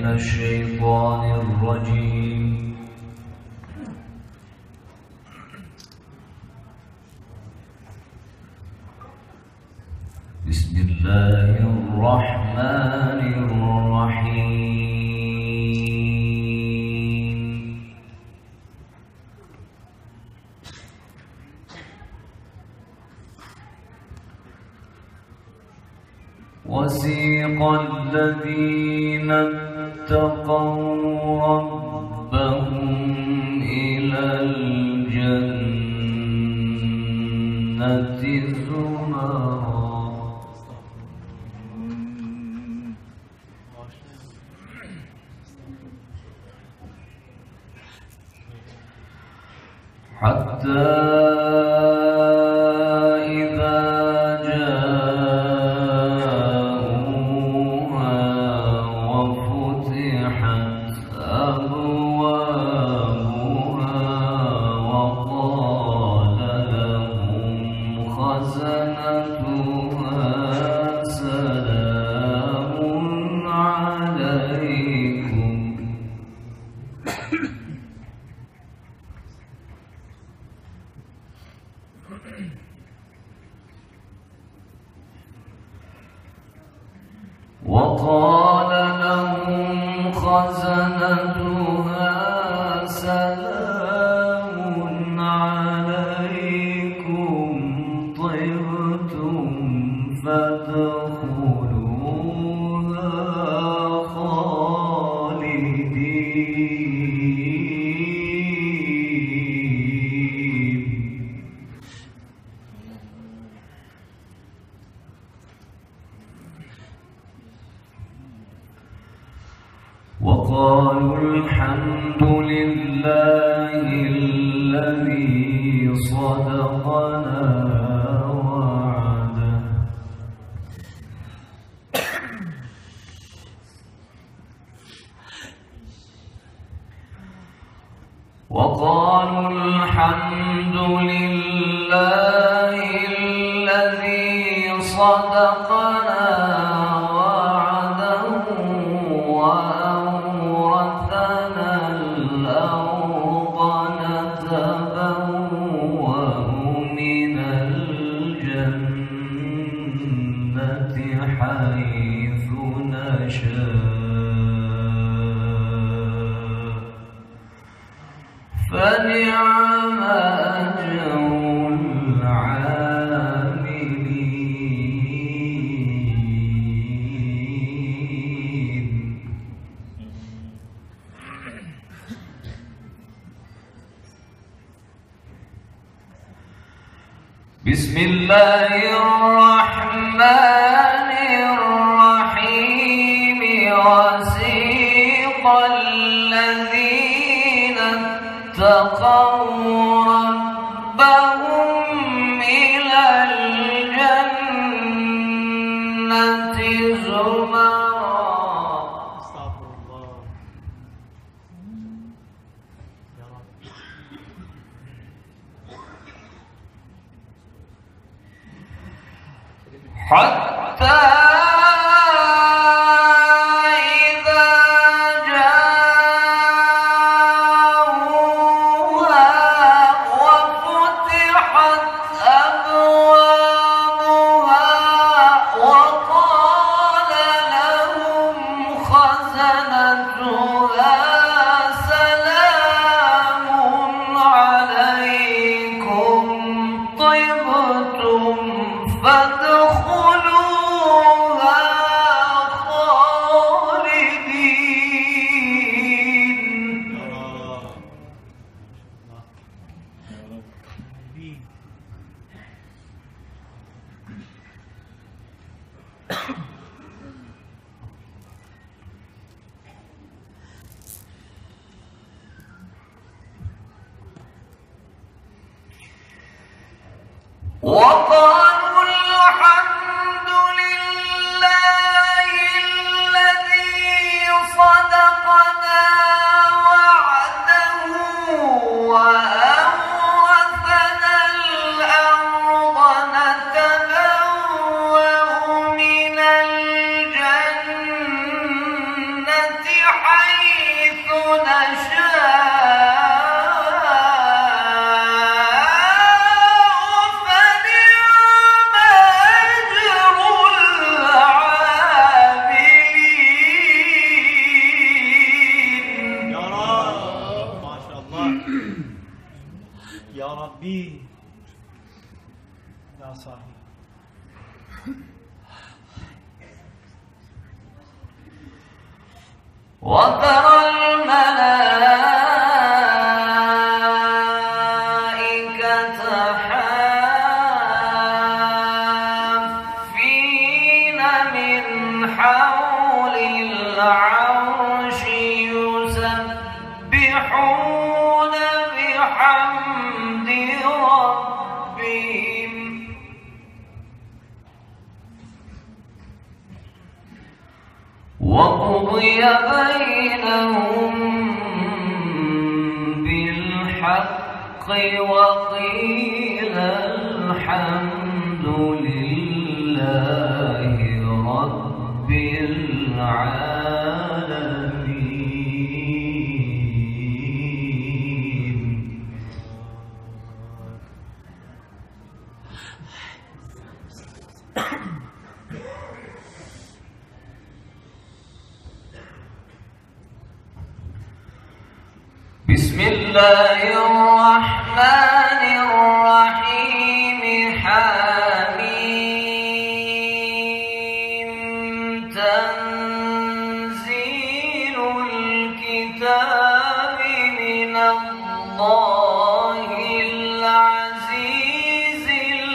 من الشيطان الرجيم. بسم الله الرحمن الرحيم. وسيق الذين اتقوا ربهم إلى الجنة زمرا حتى إذا جاءوها وفتحت أبوابها وقال لهم خزنتها سلام عليكم وقال لهم خزنتها سلام عليكم طبتم فادخلوها خالدين. وقالوا الحمد لله الذي صدقنا وعده وقالوا الحمد لله الذي صدقنا حيث نشاء فنعم أجر العاملين. بسم الله الرحمن الرحيم. وسيق الذين اتقوا ربهم إلى الجنة زمرا حتى وقالوا الحمد لله الذي صدقنا وعده وأورثنا الأرض نتبوأ من الجنة يا ربي يا صاحبي. وترى الملائكة حافين من حول العرش يسبحون بحمد ربهم وقضي بينهم بالحق وقيل الحمد لله رب العالمين. بسم الله الرحمن الرحيم. حميم. تنزيل الكتاب من الله العزيز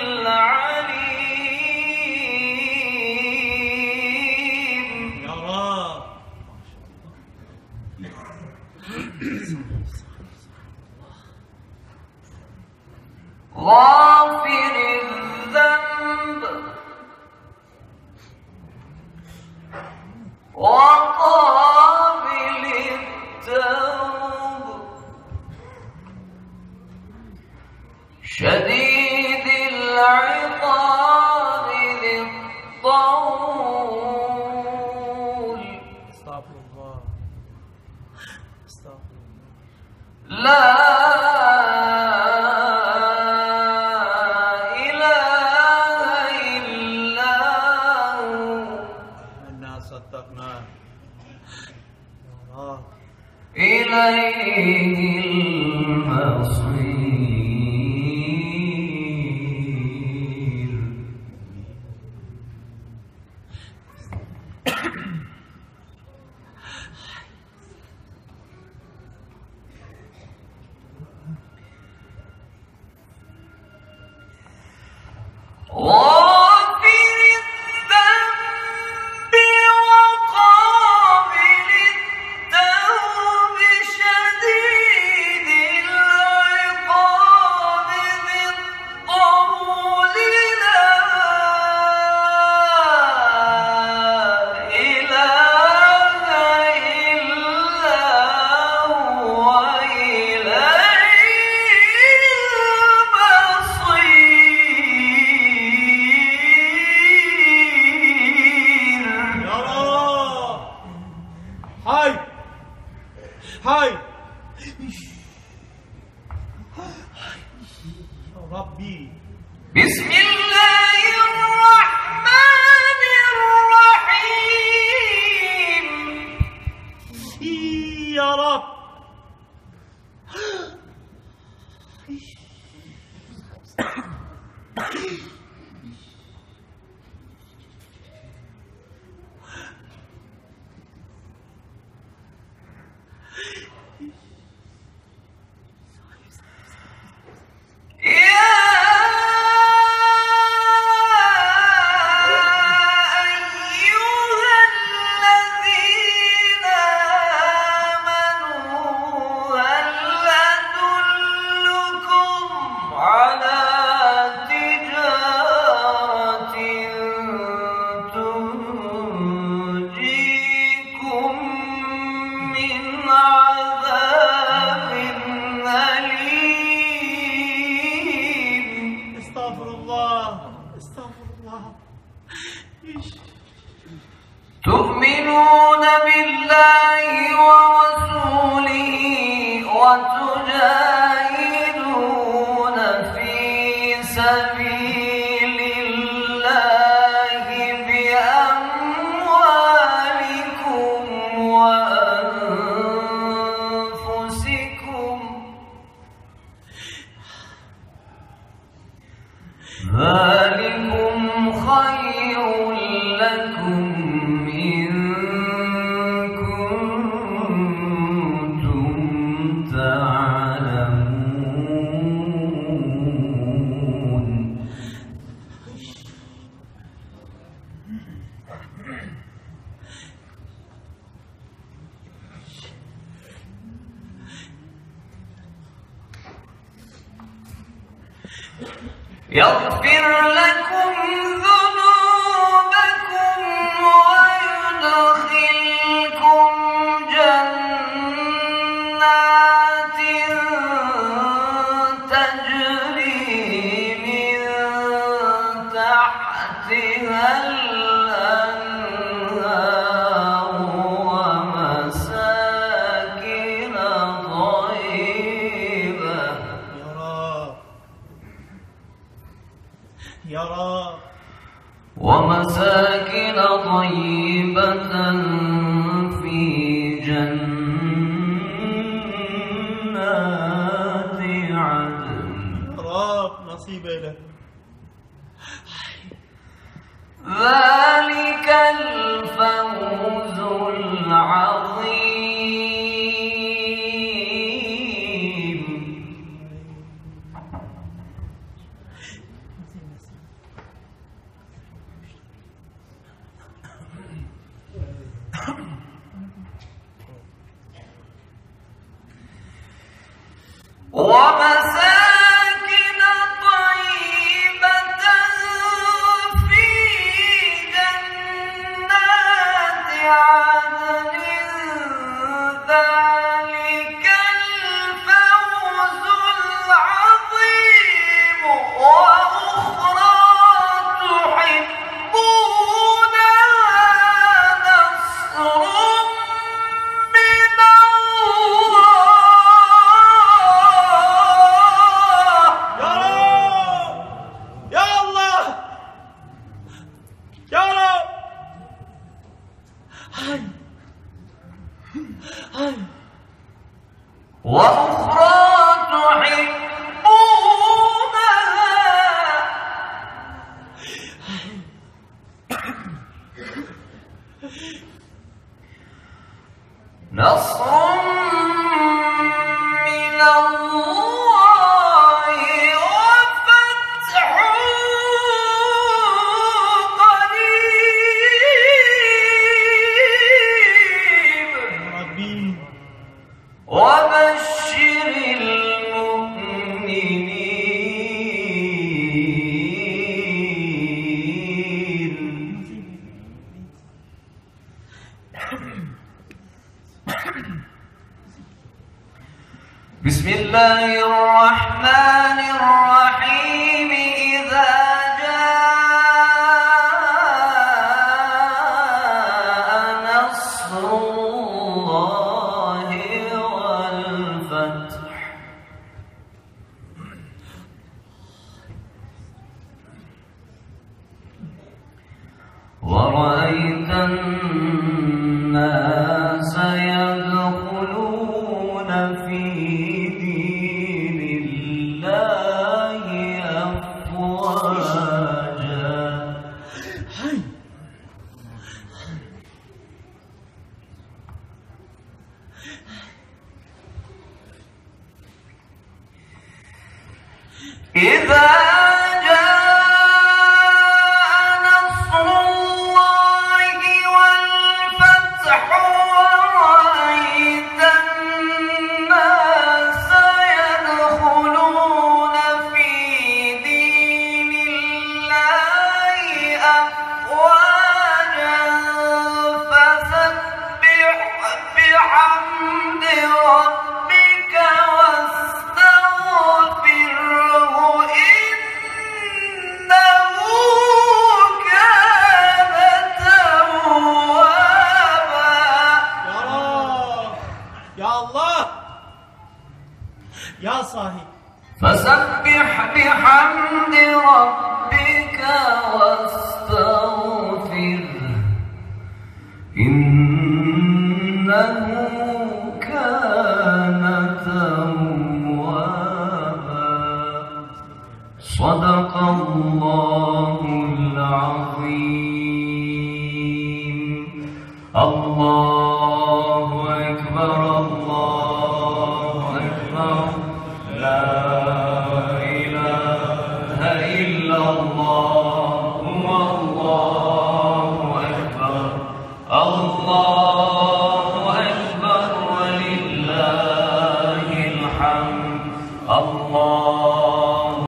العليم. يا رب غافر الذنب وقابل التوب شديد العقاب ذي الطول. استغفر الله استغفر الله. لا صدقنا يا رب. إليه المصير. هاي ربي. بسم الله الرحمن الرحيم. يا رب يغفر لكم ذنوبكم ويدخلكم جنات تجري من تحتها الأنهار ومساكن طيبة. يا رب ومساكن طيبة في جنات عدن. يا رب نصيبي لك. ذلك الفوز العظيم. ومساكن طيبة في جنات عدن. ذلك الفوز العظيم. وأخرى تحبونها نصر من وأخرى تحبونها نصر من الله وفتح قريب. وبشر المؤمنين. بسم الله الرحمن الرحيم. إذا جاء نصر الله والفتح ورأيت الناس يدخلون في دين الله أفواجا. إذا جاء نصر الله والفتح ورأيت الناس يدخلون في دين الله أفواجا فسبح بحمد ربك واستغفره إنه كان توابا. يا الله يا صاحي. فسبح بحمد ربك واستغفره إنه كان توابا. صدق الله العظيم. الله أكبر الله أكبر. لا إله إلا الله.